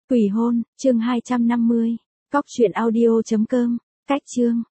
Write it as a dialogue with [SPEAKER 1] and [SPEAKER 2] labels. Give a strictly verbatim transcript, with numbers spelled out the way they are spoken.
[SPEAKER 1] Quỷ hôn, chương hai trăm năm mươi. Cóc truyện audio chấm com. Cách chương.